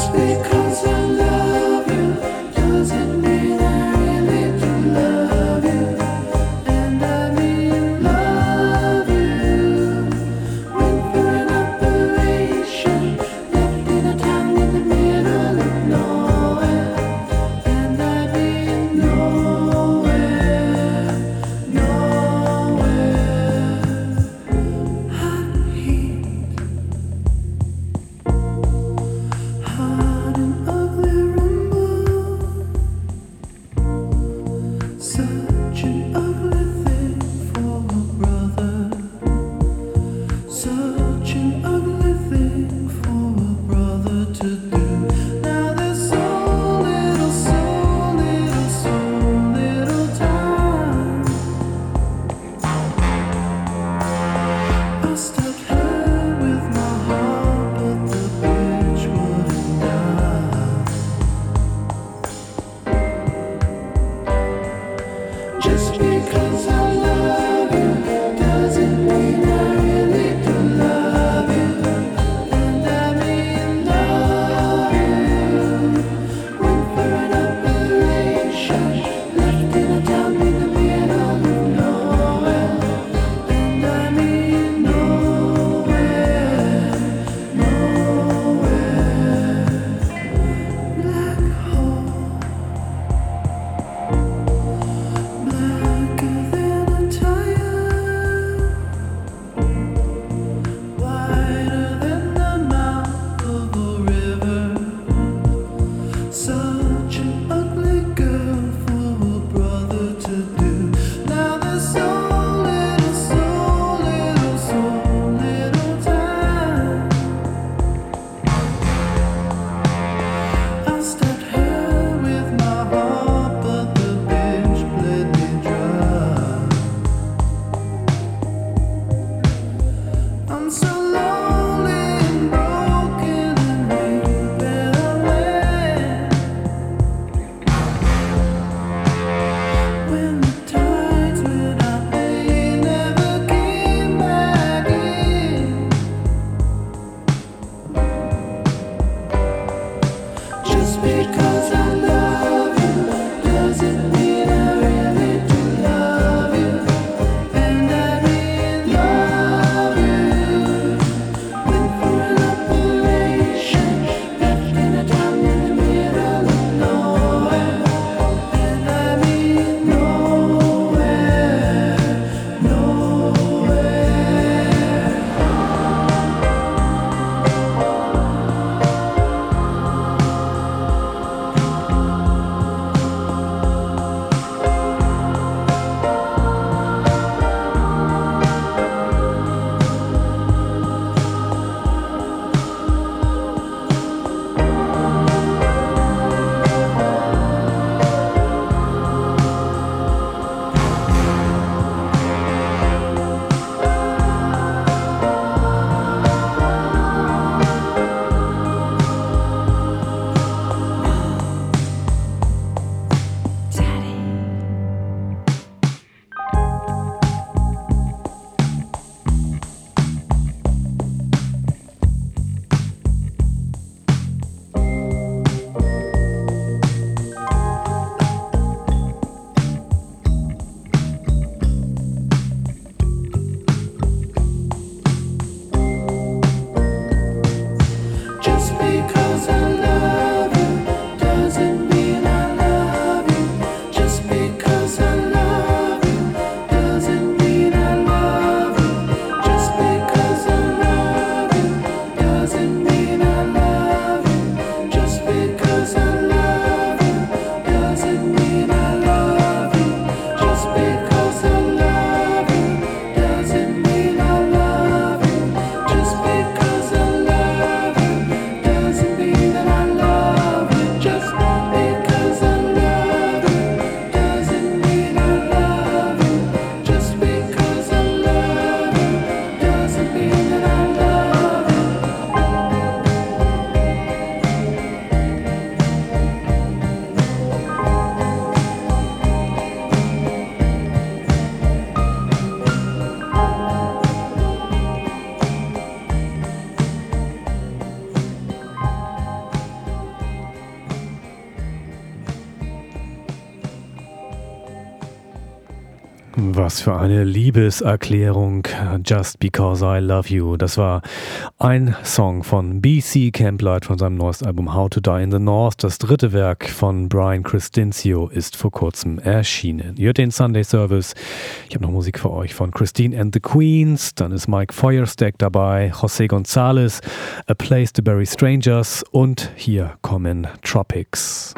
because I love you doesn't mean I really do love you. And I mean love you. Went for an operation, left in a town in the middle of nowhere. And I mean nowhere, nowhere. Hot heat, hot and Was für eine Liebeserklärung, Just Because I Love You. Das war ein Song von B.C. Camplight von seinem neuesten Album How to Die in the North. Das dritte Werk von Brian Crescencio ist vor kurzem erschienen. Ihr hört den Sunday Service. Ich habe noch Musik für euch von Christine and the Queens. Dann ist Mike Feuerstack dabei, José González, A Place to Bury Strangers und hier kommen Tropics.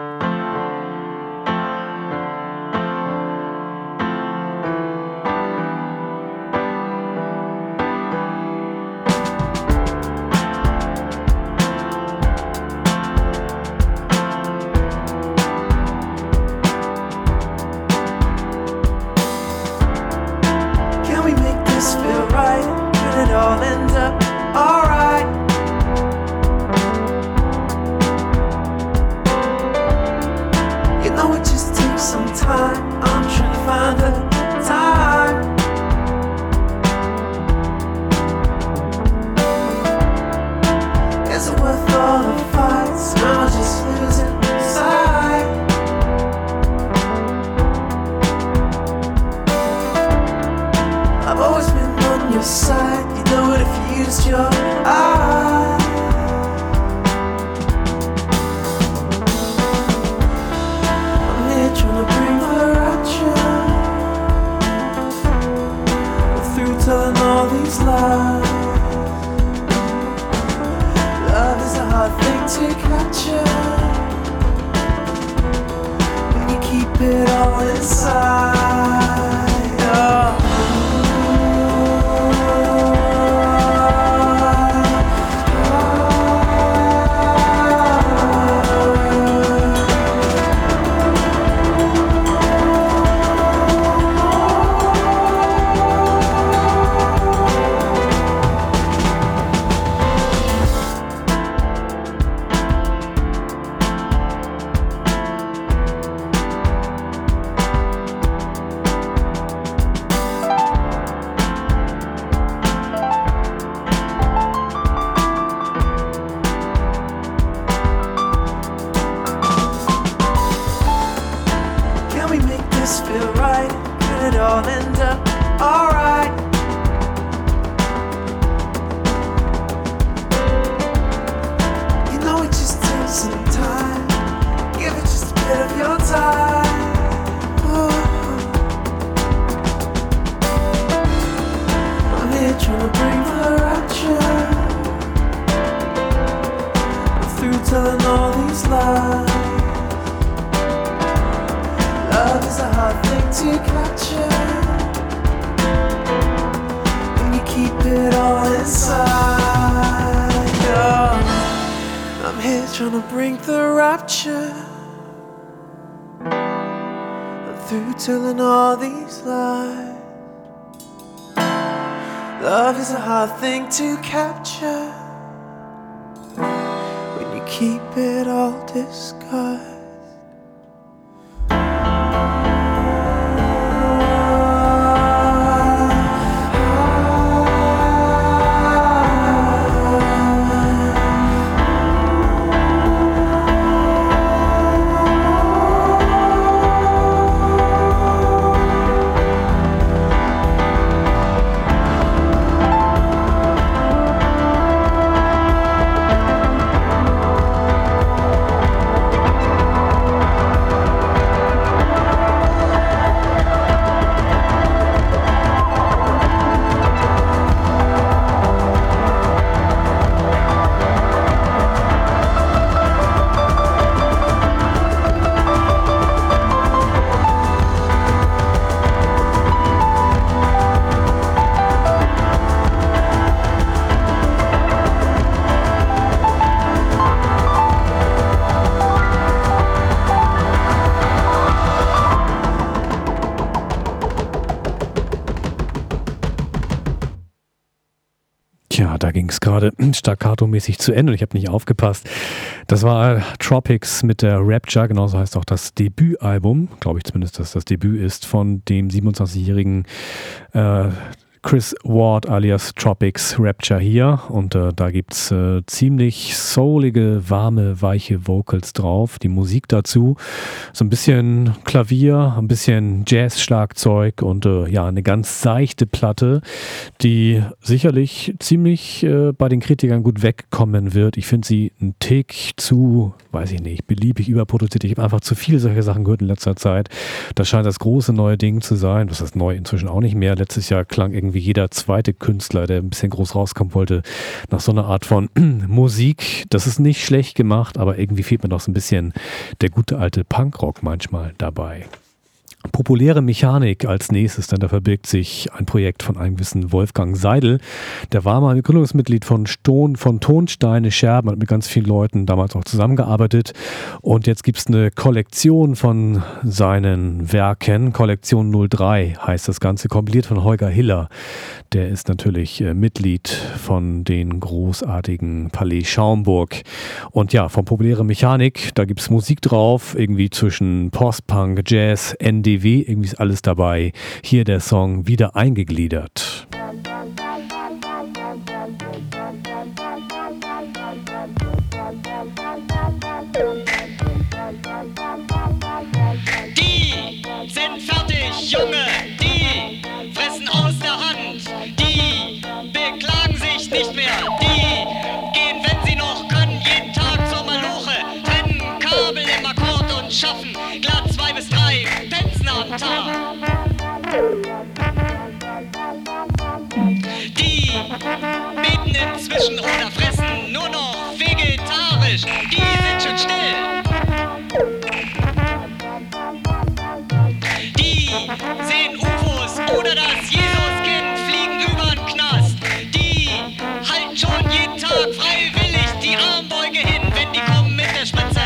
Thing to capture when you keep it all disguised. Ja, da ging es gerade staccato-mäßig zu Ende und ich habe nicht aufgepasst. Das war Tropics mit der Rapture, genauso heißt auch das Debütalbum, glaube ich zumindest, dass das Debüt ist, von dem 27-jährigen Chris Ward alias Tropics Rapture hier und da gibt's ziemlich soulige, warme, weiche Vocals drauf. Die Musik dazu, so ein bisschen Klavier, ein bisschen Jazz-Schlagzeug und ja, eine ganz seichte Platte, die sicherlich ziemlich bei den Kritikern gut wegkommen wird. Ich finde sie einen Tick zu, weiß ich nicht, beliebig überproduziert. Ich habe einfach zu viele solche Sachen gehört in letzter Zeit. Das scheint das große neue Ding zu sein. Das ist neu inzwischen auch nicht mehr. Letztes Jahr klang irgendwie jeder zweite Künstler, der ein bisschen groß rauskommen wollte, nach so einer Art von Musik. Das ist nicht schlecht gemacht, aber irgendwie fehlt mir noch so ein bisschen der gute alte Punkrock manchmal dabei. Populäre Mechanik als nächstes, denn da verbirgt sich ein Projekt von einem gewissen Wolfgang Seidel. Der war mal Gründungsmitglied von Tonsteine Scherben, hat mit ganz vielen Leuten damals auch zusammengearbeitet. Und jetzt gibt es eine Kollektion von seinen Werken. Kollektion 03 heißt das Ganze, kompiliert von Holger Hiller. Der ist natürlich Mitglied von den großartigen Palais Schaumburg. Und ja, von populäre Mechanik, da gibt es Musik drauf, irgendwie zwischen Post-Punk, Jazz, NDW, irgendwie ist alles dabei. Hier der Song Wieder eingegliedert. Die sind fertig, Junge, die fressen aus der Hand, die beklagen sich nicht mehr, die gehen, wenn sie noch können, jeden Tag zur Maloche, trennen Kabel im Akkord und schaffen glatt 2 bis 3 Penzen am Tag. Die beten inzwischen oder fressen nur noch vegetarisch, die sind schon still. Die sehen UFOs oder das Jesuskind fliegen übern Knast. Die halten schon jeden Tag freiwillig die Armbeuge hin, wenn die kommen mit der Spitze.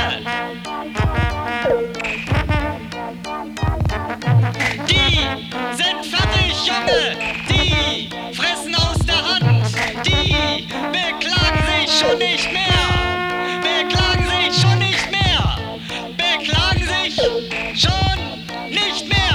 Die sind fertig, Junge, die fressen aus der Hand. Die beklagen sich schon nicht mehr. Beklagen sich schon nicht mehr. Beklagen sich schon nicht mehr.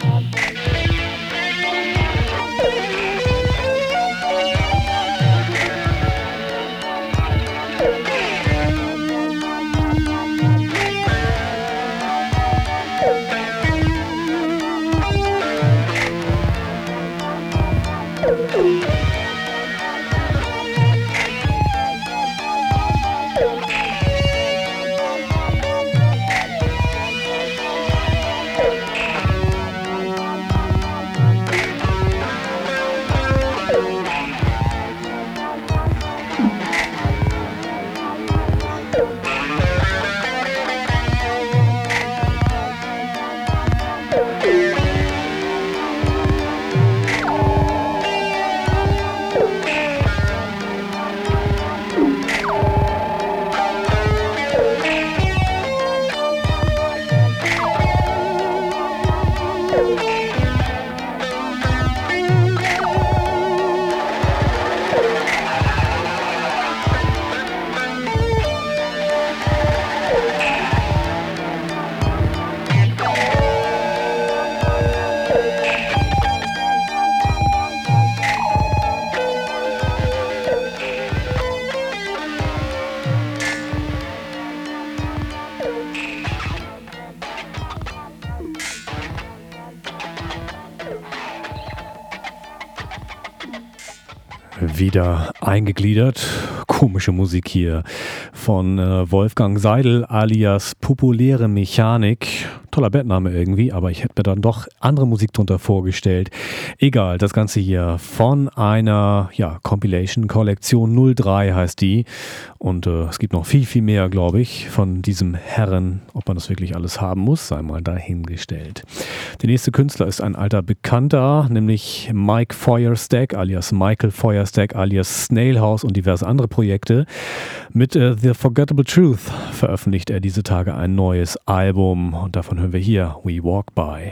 Wieder eingegliedert. Komische Musik hier von Wolfgang Seidel alias Populäre Mechanik. Toller Bandname irgendwie, aber ich hätte mir dann doch andere Musik drunter vorgestellt. Egal, das Ganze hier von einer Compilation, Kollektion 03 heißt die. Und es gibt noch viel, viel mehr, glaube ich, von diesem Herren. Ob man das wirklich alles haben muss, sei mal dahingestellt. Der nächste Künstler ist ein alter Bekannter, nämlich Mike Feuerstack alias Michael Feuerstack alias Snailhouse und diverse andere Projekte. Mit The Forgettable Truth veröffentlicht er diese Tage ein neues Album und davon hören wir hier We Walk By.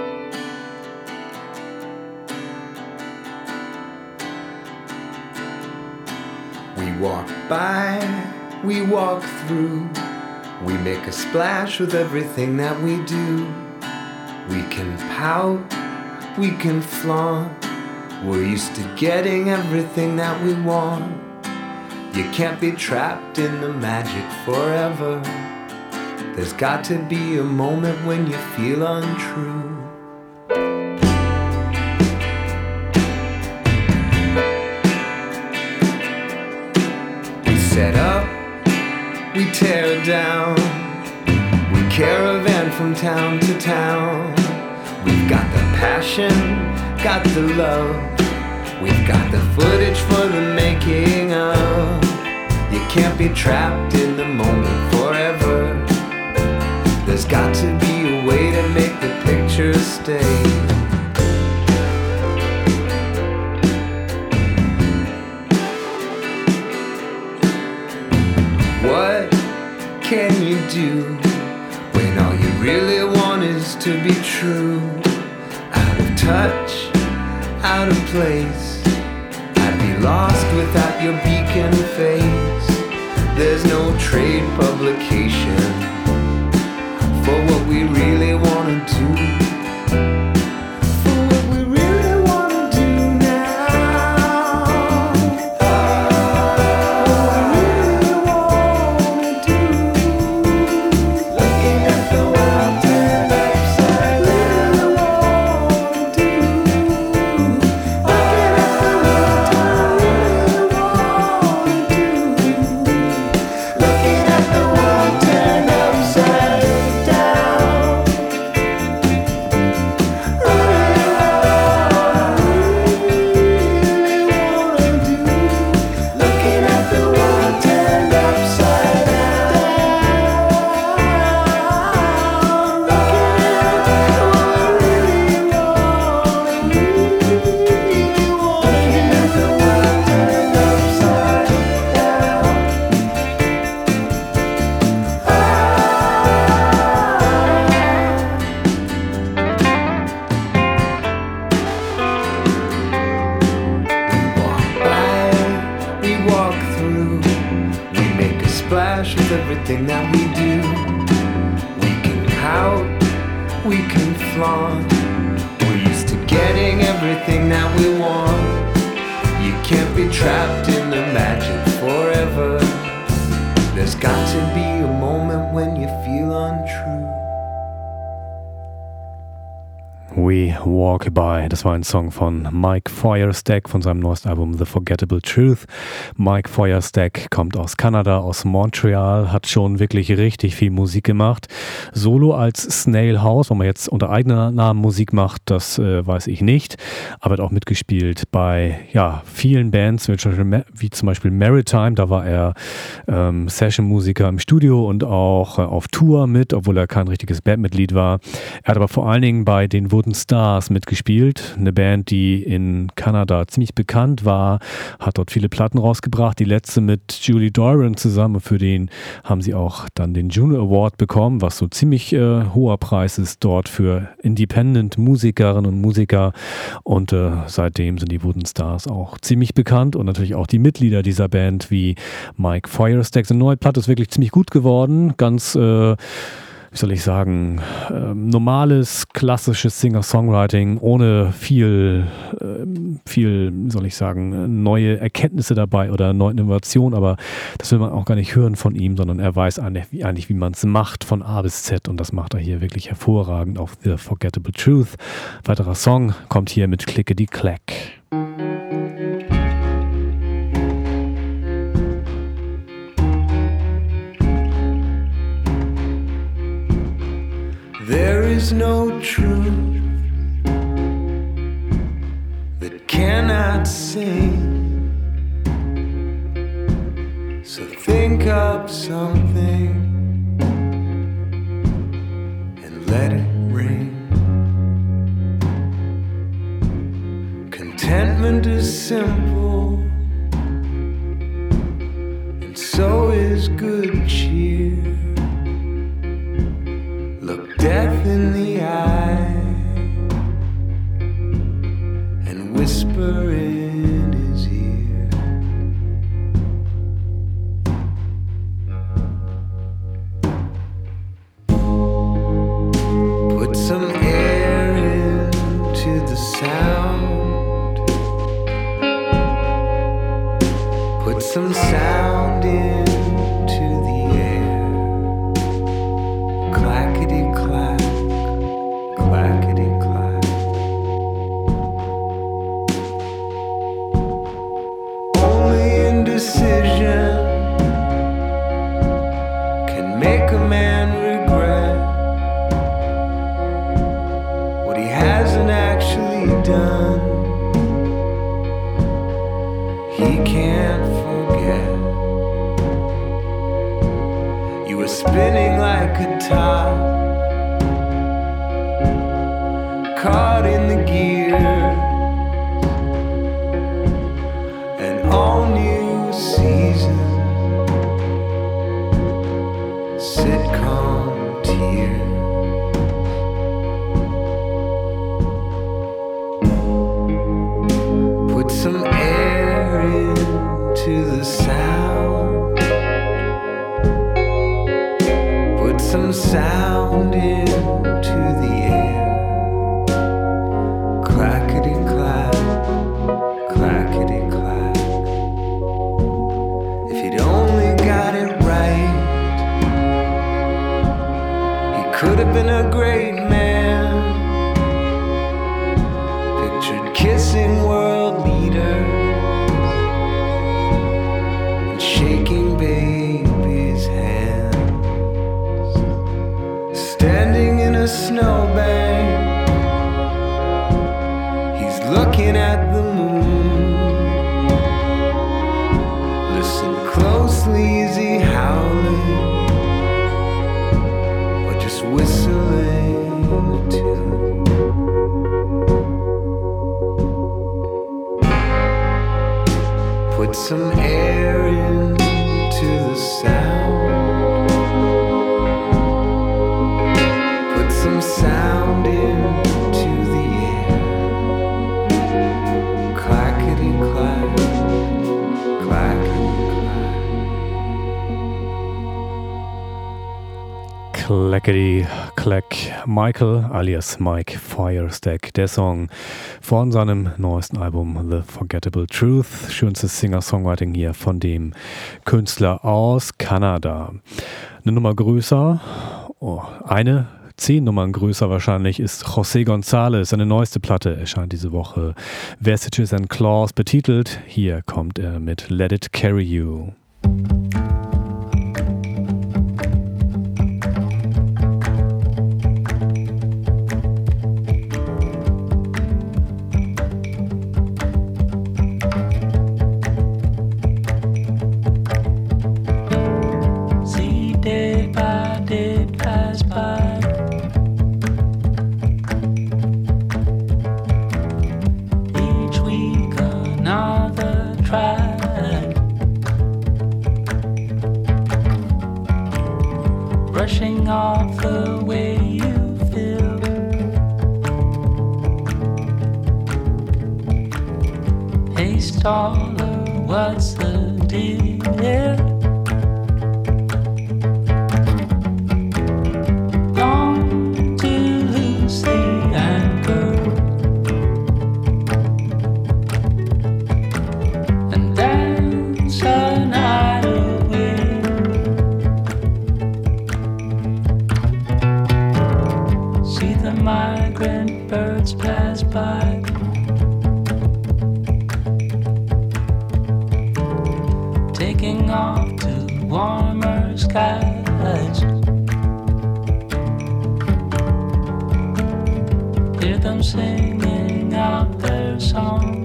We walk by, we walk through, we make a splash with everything that we do. We can pout, we can flaunt, We're used to getting everything that we want. You can't be trapped in the magic forever. There's got to be a moment when you feel untrue. We set up, we tear down, we caravan from town to town. We've got the passion, got the love, we've got the footage for the making of. You can't be trapped in the moment forever. There's got to be a way to make the picture stay. What can you do when all you really want is to be true? Out of touch, out of place, I'd be lost without your beacon face. There's no trade publication for what we really want to do. For what we really want to do now. What we really want to do. Looking at the world turned upside down. What we really want to do. Looking at the world turned Looking at the world turned upside down. Really wanna do. Looking at the world turned upside down. Looking at the world turned upside down. We walk through, we make a splash with everything that we do. We can pout, we can flaunt. We're used to getting everything that we want. You can't be trapped in the magic forever. There's got to be a moment when you feel untrue. We Walk By, das war ein Song von Mike Feuerstack von seinem neuesten Album The Forgettable Truth. Mike Feuerstack kommt aus Kanada, aus Montreal, hat schon wirklich richtig viel Musik gemacht. Solo als Snail House, wo man jetzt unter eigener Namen Musik macht, das weiß ich nicht. Aber hat auch mitgespielt bei vielen Bands, wie zum Beispiel Maritime, da war er Session-Musiker im Studio und auch auf Tour mit, obwohl er kein richtiges Bandmitglied war. Er hat aber vor allen Dingen bei den Wooden Stars mitgespielt, eine Band, die in Kanada ziemlich bekannt war, hat dort viele Platten rausgebracht, die letzte mit Julie Doiron zusammen, für den haben sie auch dann den Juno Award bekommen, was so ziemlich hoher Preis ist dort für Independent-Musikerinnen und Musiker, und seitdem sind die Wooden Stars auch ziemlich bekannt und natürlich auch die Mitglieder dieser Band wie Mike Feuerstack. Seine neue Platte ist wirklich ziemlich gut geworden, ganz wie soll ich sagen, normales, klassisches Singer-Songwriting, ohne viel, wie soll ich sagen, neue Erkenntnisse dabei oder neue Innovation, aber das will man auch gar nicht hören von ihm, sondern er weiß eigentlich, wie man es macht von A bis Z, und das macht er hier wirklich hervorragend auf The Forgettable Truth. Weiterer Song kommt hier mit Clickety-Clack. There is no truth that cannot sing. So think up something and let it ring. Contentment is simple, and so is good cheer. Look death in the eye and whisper in his ear. Put some air into the sound. make a man regret what he hasn't actually done. He can't forget. You were spinning like a top, caught in the gears, an all new season, sitcom tears. Put some air into the sound, put some sound into the air. Clackety clack, clackety clack. If he'd only got it right, he could have been a great man. Pictured kissing world leaders and shaking babies' hands, standing in a snowbank. He's looking at the moon. Listen closely, is he howling or just whistling a tune? Put some air into the sound, put some sound into the air. Clackety clack, clackety clack. Clackety Clack. Michael alias Mike Firestack, der Song von seinem neuesten Album The Forgettable Truth. Schönstes Singer-Songwriting hier von dem Künstler aus Kanada. Eine Nummer größer, 10 Nummern größer wahrscheinlich, ist José González. Seine neueste Platte erscheint diese Woche. Vestiges and Claws betitelt. Hier kommt er mit Let It Carry You. See, day by day pass by. Each week another track, brushing off the way you feel. Hey Staller, what's the deal? Long to lose the anchor and dance a night away. See the migrant birds pass by. Taking off to warmer skies. Hear them singing out their songs.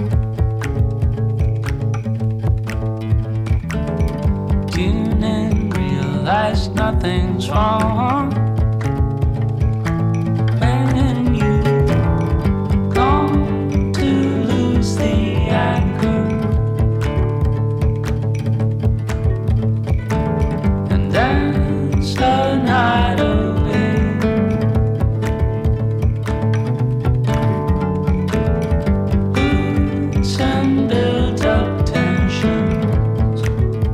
Tune in, realize nothing's wrong. When you come to lose the anchor and dance the night away. Boots and build up tensions.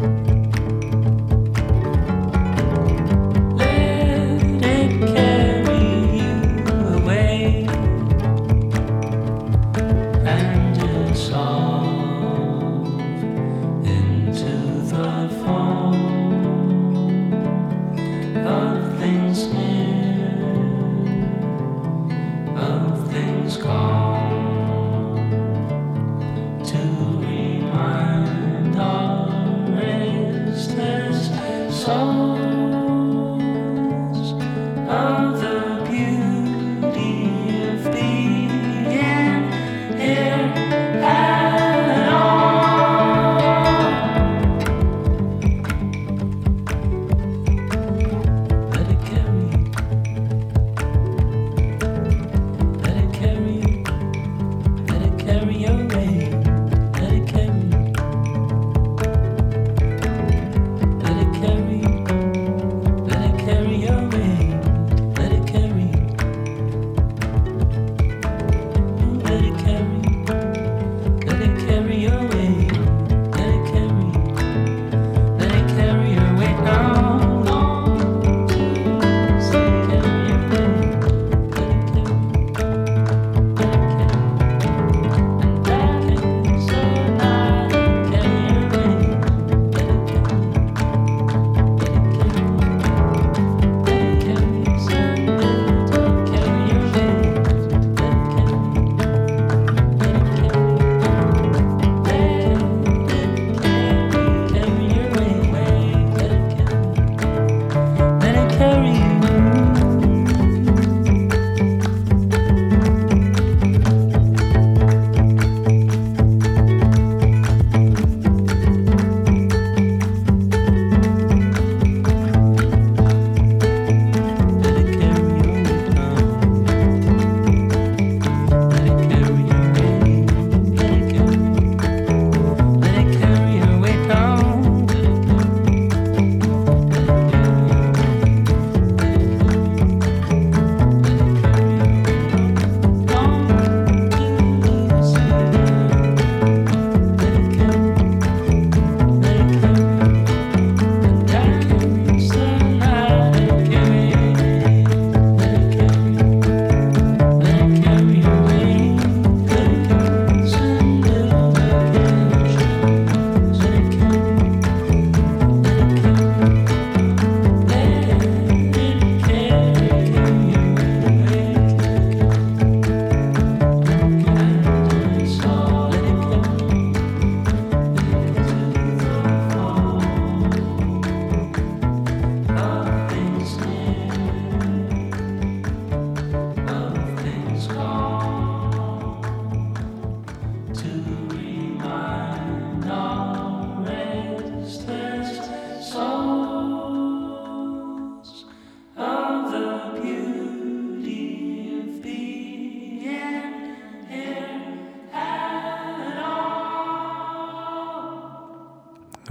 Let it carry you away and dissolve into the form of things near, of things gone, to remind our restless soul.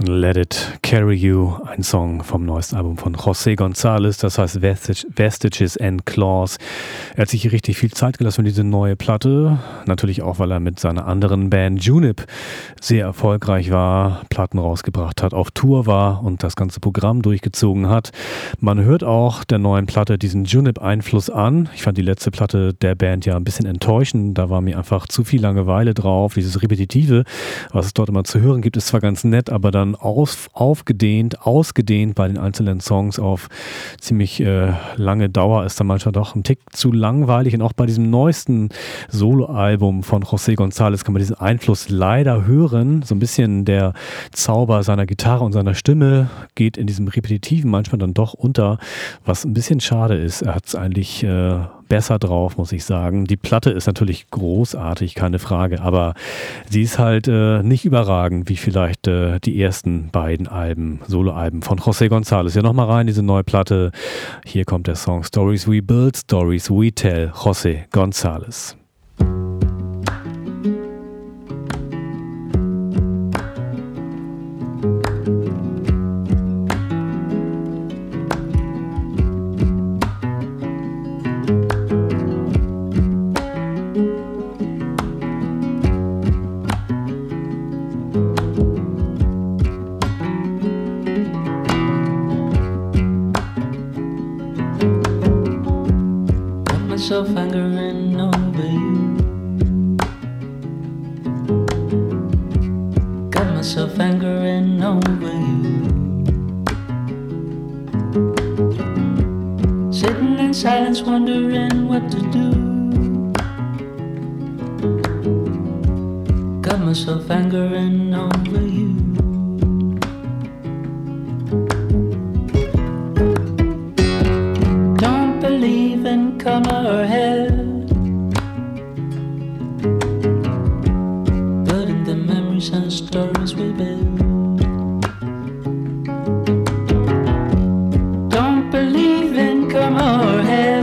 Let It Carry You, ein Song vom neuesten Album von José González, das heißt Vestiges and Claws. Er hat sich hier richtig viel Zeit gelassen für diese neue Platte, natürlich auch, weil er mit seiner anderen Band Junip sehr erfolgreich war, Platten rausgebracht hat, auf Tour war und das ganze Programm durchgezogen hat. Man hört auch der neuen Platte diesen Junip-Einfluss an. Ich fand die letzte Platte der Band ja ein bisschen enttäuschend, da war mir einfach zu viel Langeweile drauf, dieses Repetitive, was es dort immer zu hören gibt, ist zwar ganz nett, aber dann ausgedehnt bei den einzelnen Songs auf ziemlich lange Dauer ist dann manchmal doch ein Tick zu langweilig. Und auch bei diesem neuesten Soloalbum von José González kann man diesen Einfluss leider hören. So ein bisschen der Zauber seiner Gitarre und seiner Stimme geht in diesem Repetitiven manchmal dann doch unter, was ein bisschen schade ist. Er hat es eigentlich besser drauf, muss ich sagen. Die Platte ist natürlich großartig, keine Frage, aber sie ist halt nicht überragend, wie vielleicht die ersten beiden Soloalben von José González. Ja, nochmal rein, diese neue Platte. Hier kommt der Song Stories We Build, Stories We Tell, José González. Myself angering over you. Got myself angering over you. Sitting in silence, wondering what to do. Got myself angering over you. Color or hair, but in the memories and stories we build. Don't believe in color or hair,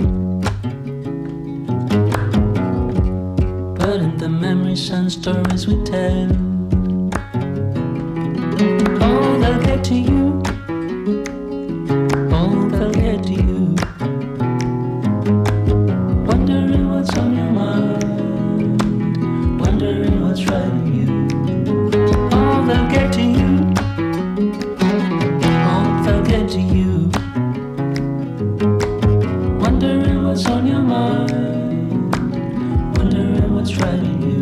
but in the memories and stories we tell. Oh, they'll get to you. Oh, they'll get to you. What's on your mind? Wondering what's driving you. Oh, they'll get to you. Oh, they'll get to you. Wondering what's on your mind. Wondering what's driving you.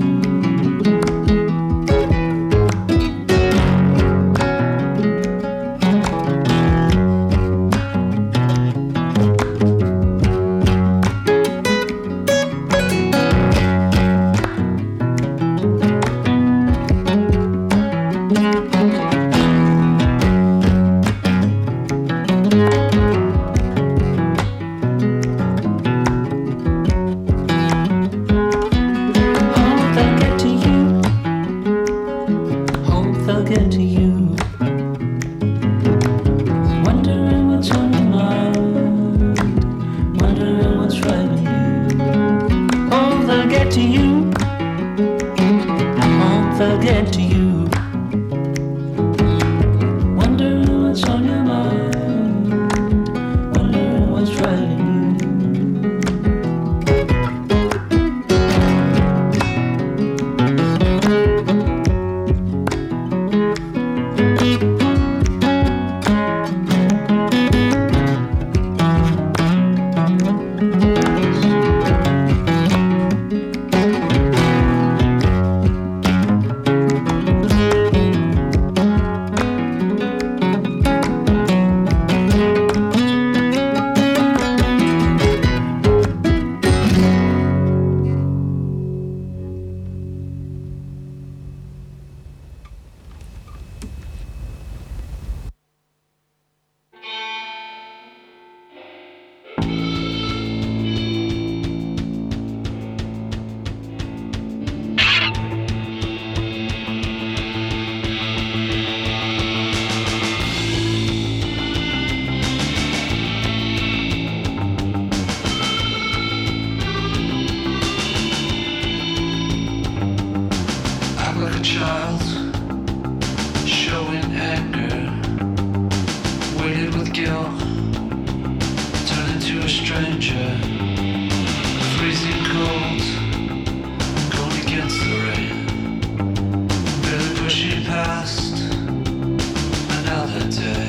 with guilt, turn into a stranger, freezing cold, going against the rain, barely pushing past another day.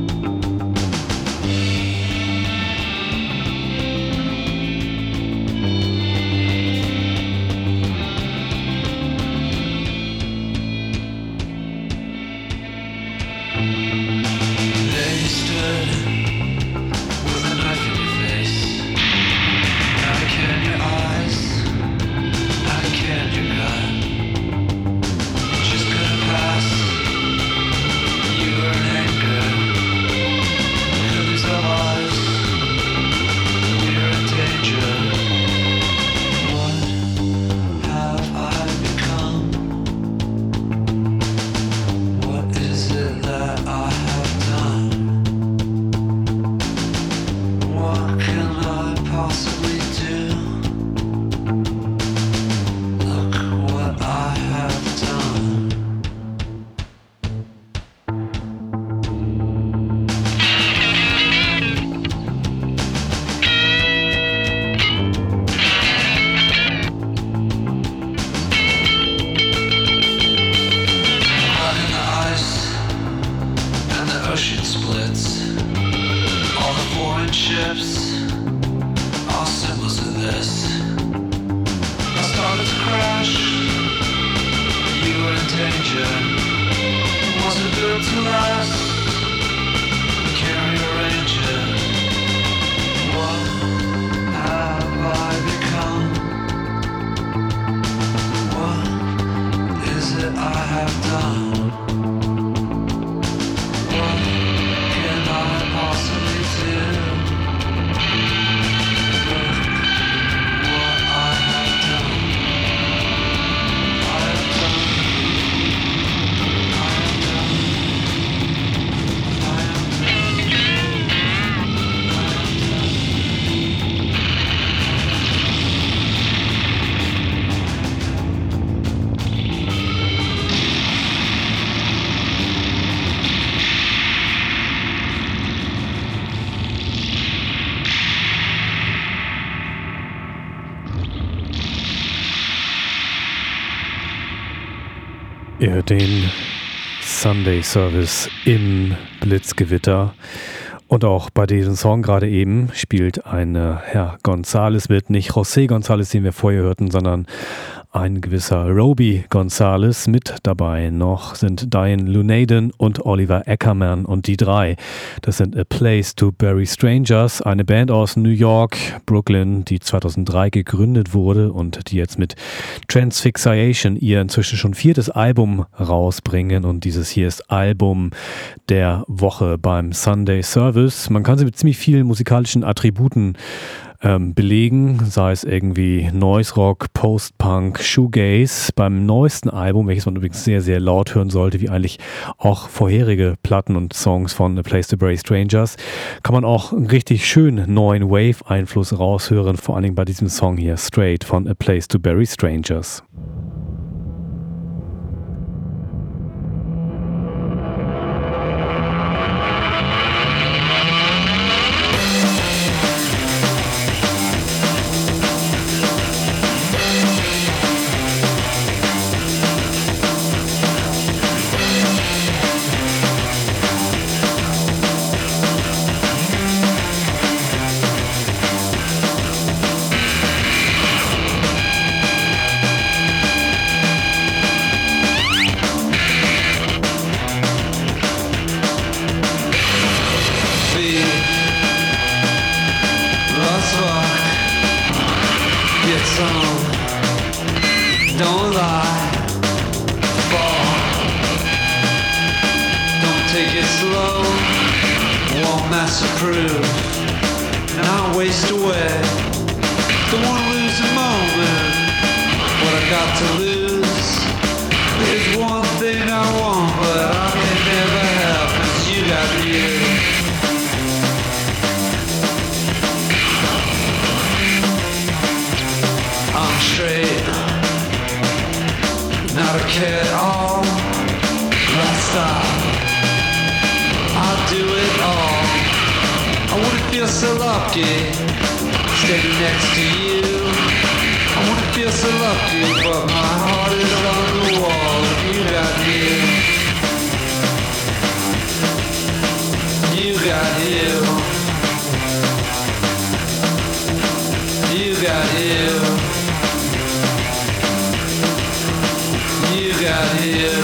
Ihr hört den Sunday Service im Blitzgewitter. Und auch bei diesem Song gerade eben spielt ein Herr González mit, nicht José González, den wir vorher hörten, sondern ein gewisser Roby González. Mit dabei noch sind Diane Lunaden und Oliver Ackerman, und die drei, das sind A Place to Bury Strangers, eine Band aus New York, Brooklyn, die 2003 gegründet wurde und die jetzt mit Transfixation ihr inzwischen schon 4. Album rausbringen, und dieses hier ist Album der Woche beim Sunday Service. Man kann sie mit ziemlich vielen musikalischen Attributen belegen, sei es irgendwie Noise Rock, Post-Punk, Shoegaze. Beim neuesten Album, welches man übrigens sehr, sehr laut hören sollte, wie eigentlich auch vorherige Platten und Songs von A Place to Bury Strangers, kann man auch einen richtig schönen neuen Wave-Einfluss raushören, vor allen Dingen bei diesem Song hier, Straight von A Place to Bury Strangers. Don't lie, fall. Don't take it slow. Won't mass approve. Not waste away. Don't wanna lose a moment. What I got to lose is one thing I want, but I can never have, 'cause you got you. I'm straight, not a care at all. Last stop, I'll do it all. feel so lucky, standing next to you. I wanna feel so lucky, but my heart is on the wall. You got here. You got here. You got here. You got here.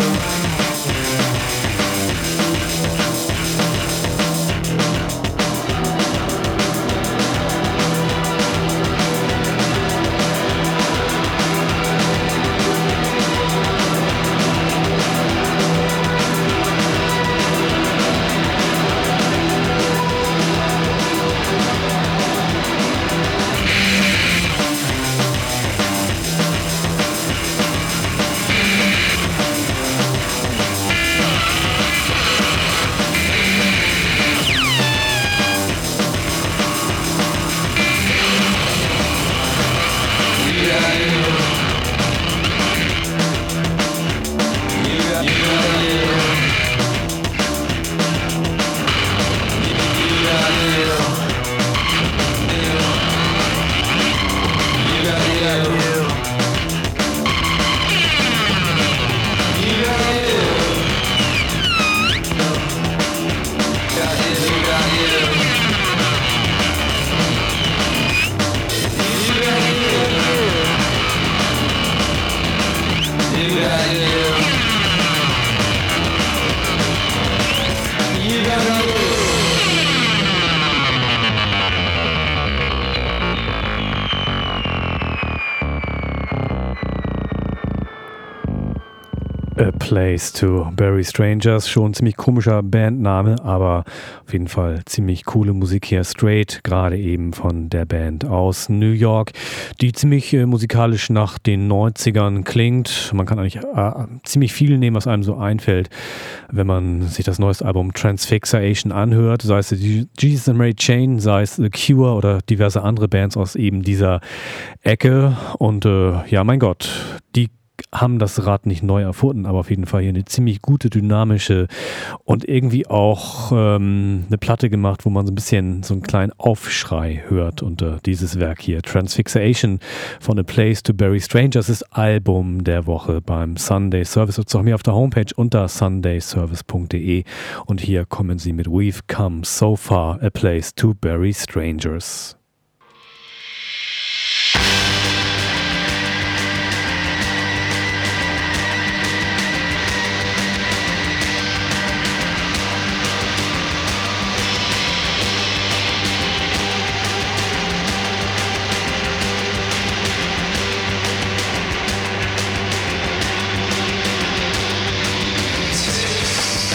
A Place to Bury Strangers, schon ein ziemlich komischer Bandname, aber auf jeden Fall ziemlich coole Musik hier, Straight, gerade eben von der Band aus New York, die ziemlich musikalisch nach den 90ern klingt. Man kann eigentlich ziemlich viel nehmen, was einem so einfällt, wenn man sich das neueste Album Transfixation anhört, sei es Jesus and Mary Chain, sei es The Cure oder diverse andere Bands aus eben dieser Ecke. Und ja, mein Gott, die haben das Rad nicht neu erfunden, aber auf jeden Fall hier eine ziemlich gute, dynamische und irgendwie auch eine Platte gemacht, wo man so ein bisschen so einen kleinen Aufschrei hört. Und dieses Werk hier, Transfixation von A Place to Bury Strangers, ist Album der Woche beim Sunday Service. Das ist auch mir auf der Homepage unter sundayservice.de und hier kommen sie mit We've Come So Far, A Place to Bury Strangers.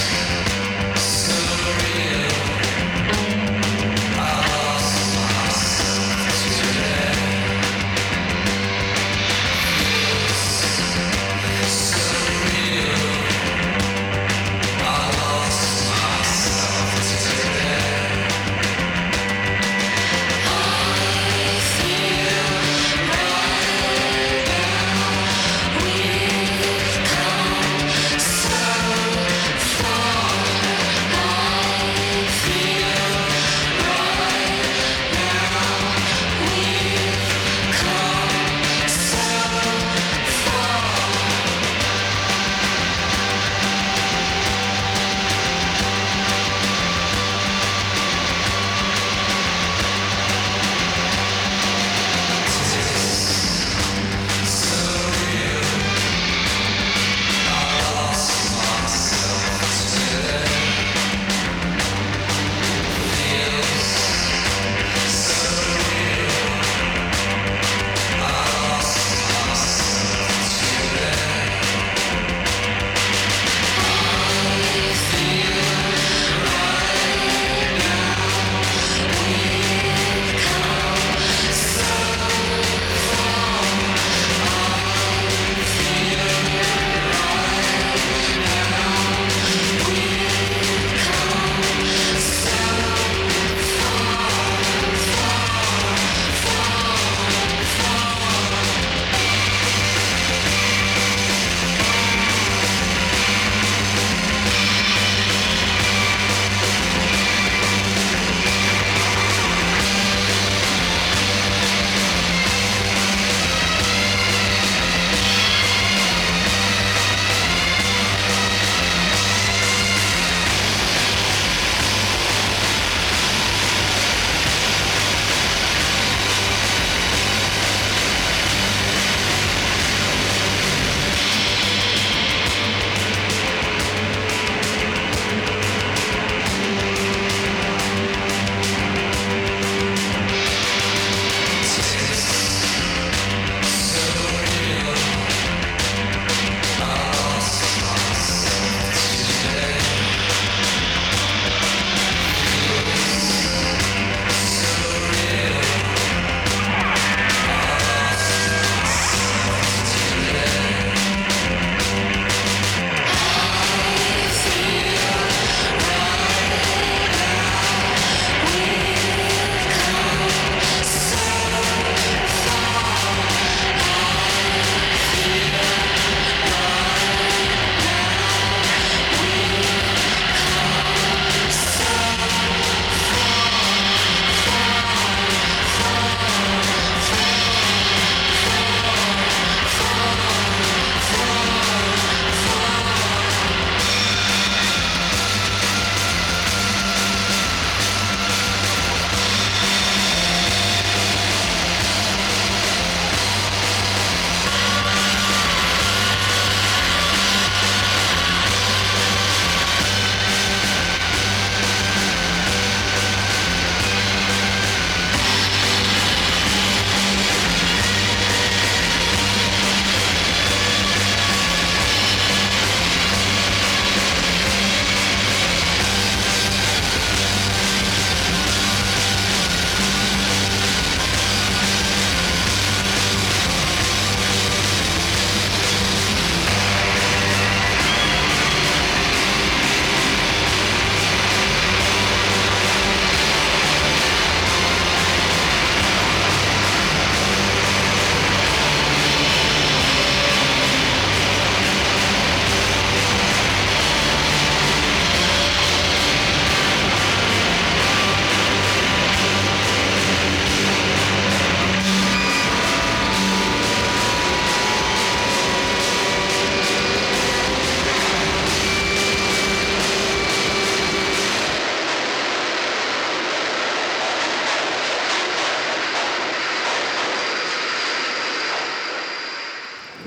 So real.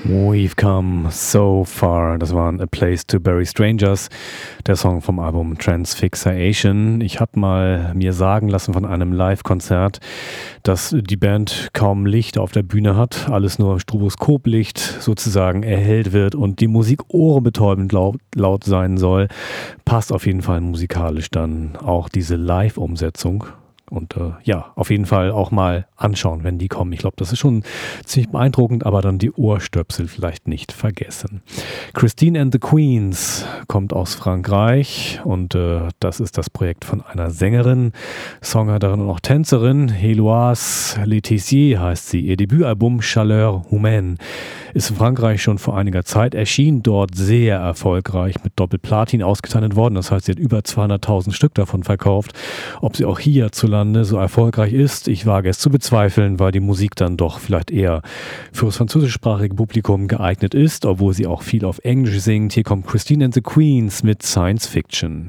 We've come so far. Das war A Place to Bury Strangers, der Song vom Album Transfixation. Ich habe mal mir sagen lassen von einem Live-Konzert, dass die Band kaum Licht auf der Bühne hat, alles nur Stroboskoplicht sozusagen erhellt wird und die Musik ohrenbetäubend laut sein soll. Passt auf jeden Fall musikalisch dann auch diese Live-Umsetzung. Und ja, auf jeden Fall auch mal anschauen, wenn die kommen. Ich glaube, das ist schon ziemlich beeindruckend, aber dann die Ohrstöpsel vielleicht nicht vergessen. Christine and the Queens kommt aus Frankreich und das ist das Projekt von einer Sängerin, Songwriterin und auch Tänzerin. Héloise Letizier heißt sie. Ihr Debütalbum Chaleur Humaine ist in Frankreich schon vor einiger Zeit erschienen, dort sehr erfolgreich mit Doppelplatin ausgezeichnet worden. Das heißt, sie hat über 200.000 Stück davon verkauft. Ob sie auch hierzulande so erfolgreich ist, ich wage es zu bezweifeln, weil die Musik dann doch vielleicht eher für das französischsprachige Publikum geeignet ist, obwohl sie auch viel auf Englisch singt. Hier kommt Christine and the Queens mit Science Fiction.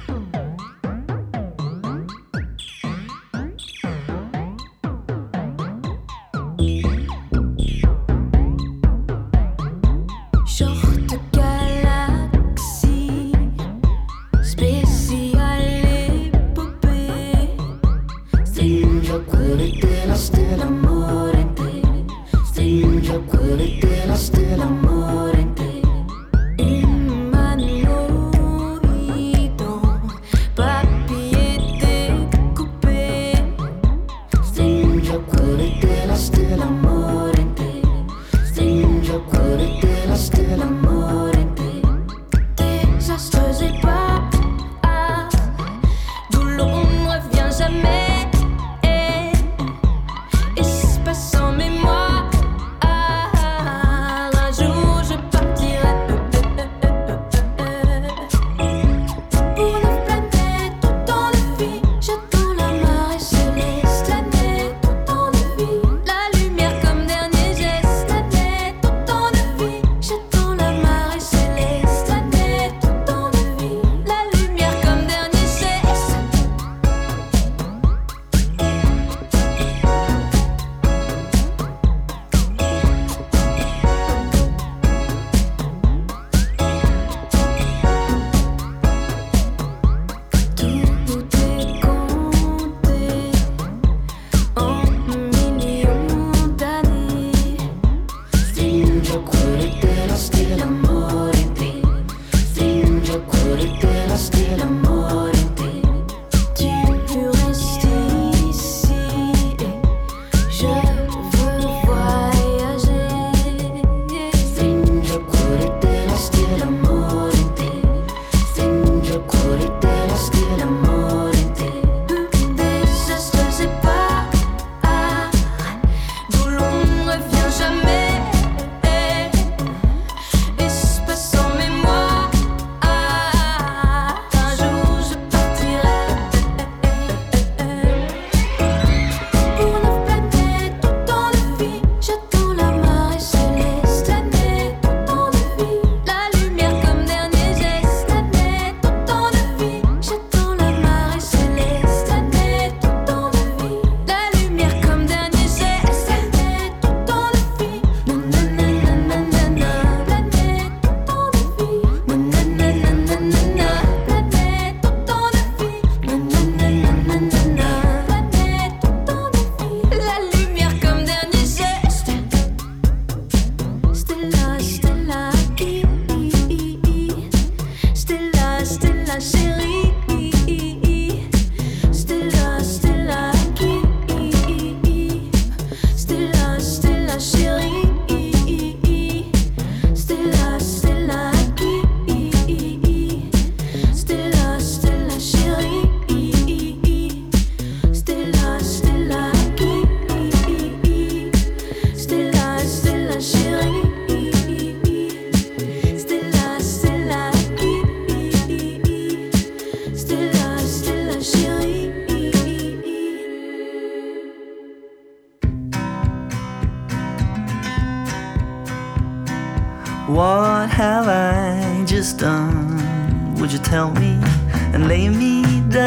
What have I just done? Would you tell me and lay me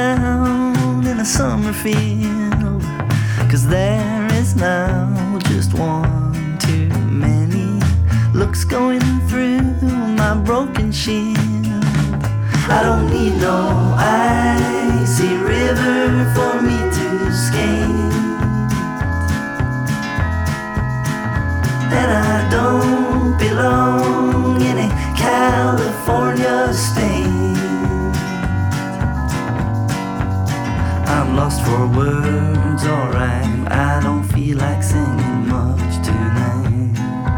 down in a summer field? 'Cause there is now just one too many sparks going through my broken shield. I don't need no icy river for me to skate, and I don't belong in a California state. I'm lost for words, alright, I don't feel like singing much tonight.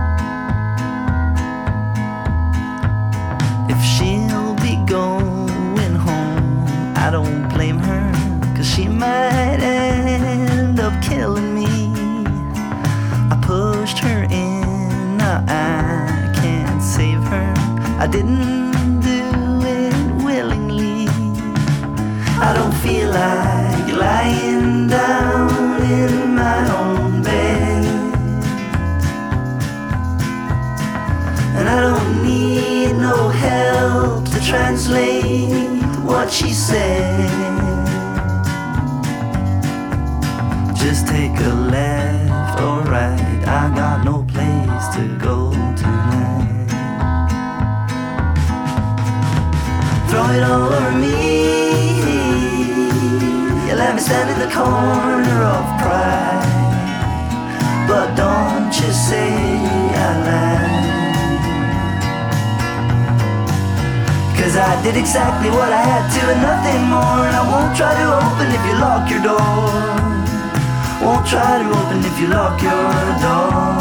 If she'll be going home, I don't blame her, 'cause she might end up killing me. I pushed her in, now I can't save her. I didn't do it willingly. I don't feel like lying down in my own bed, and I don't need no help to translate what she said. Just take a left or right, I got no place to go tonight. Throw it all over me, you let me stand in the corner of pride, but don't you say I lied, 'cause I did exactly what I had to and nothing more. And I won't try to open if you lock your door, won't try to open if you lock your door.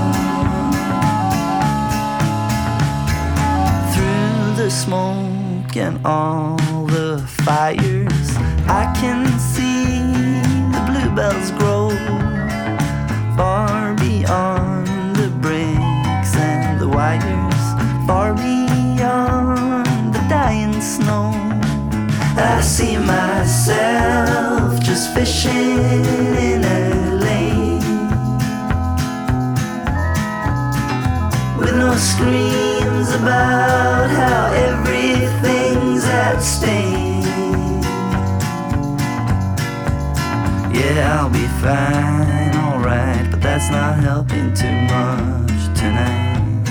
Through the smoke and all the fires, I can see the bluebells grow far beyond the bricks and the wires, far beyond the dying snow. I see myself just fishing in a lake, with no screams about how everything's at stake. Yeah, I'll be fine, alright, but that's not helping too much tonight.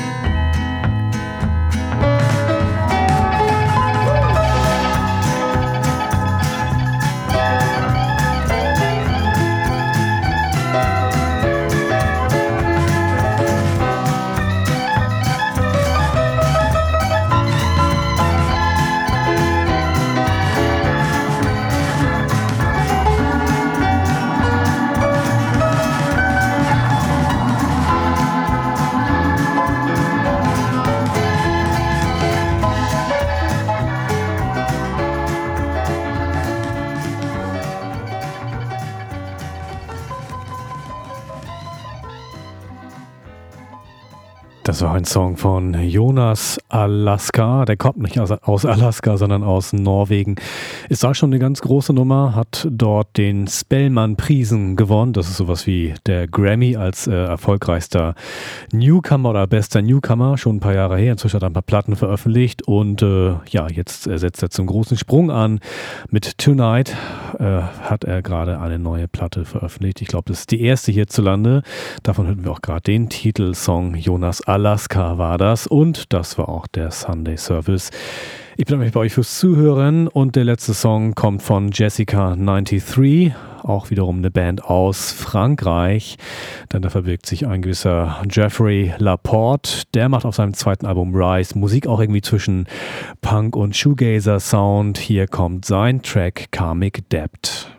Das war ein Song von Jonas Alaska. Der kommt nicht aus Alaska, sondern aus Norwegen. Ist da schon eine ganz große Nummer, hat dort den Spellman-Prisen gewonnen. Das ist sowas wie der Grammy als erfolgreichster Newcomer oder bester Newcomer. Schon ein paar Jahre her. Inzwischen hat er ein paar Platten veröffentlicht und jetzt setzt er zum großen Sprung an. Mit Tonight hat er gerade eine neue Platte veröffentlicht. Ich glaube, das ist die erste hierzulande. Davon hörten wir auch gerade den Titelsong. Jonas Alaska war das und das war auch der Sunday Service. Ich bedanke mich bei euch fürs Zuhören und der letzte Song kommt von Jessica 93, auch wiederum eine Band aus Frankreich, denn da verbirgt sich ein gewisser Jeffrey Laporte, der macht auf seinem zweiten Album Rise Musik auch irgendwie zwischen Punk und Shoegazer Sound. Hier kommt sein Track Karmic Debt.